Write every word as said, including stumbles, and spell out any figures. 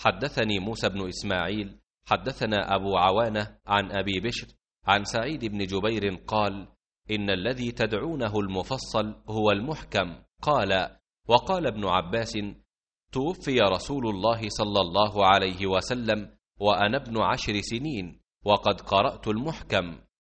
حدثني موسى بن إسماعيل حدثنا أبو عوانة عن أبي بشر عن سعيد بن جبير قال: إن الذي تدعونه المفصل هو المحكم. قال: وقال ابن عباس: توفي رسول الله صلى الله عليه وسلم وأنا ابن عشر سنين وقد قرأت المحكم.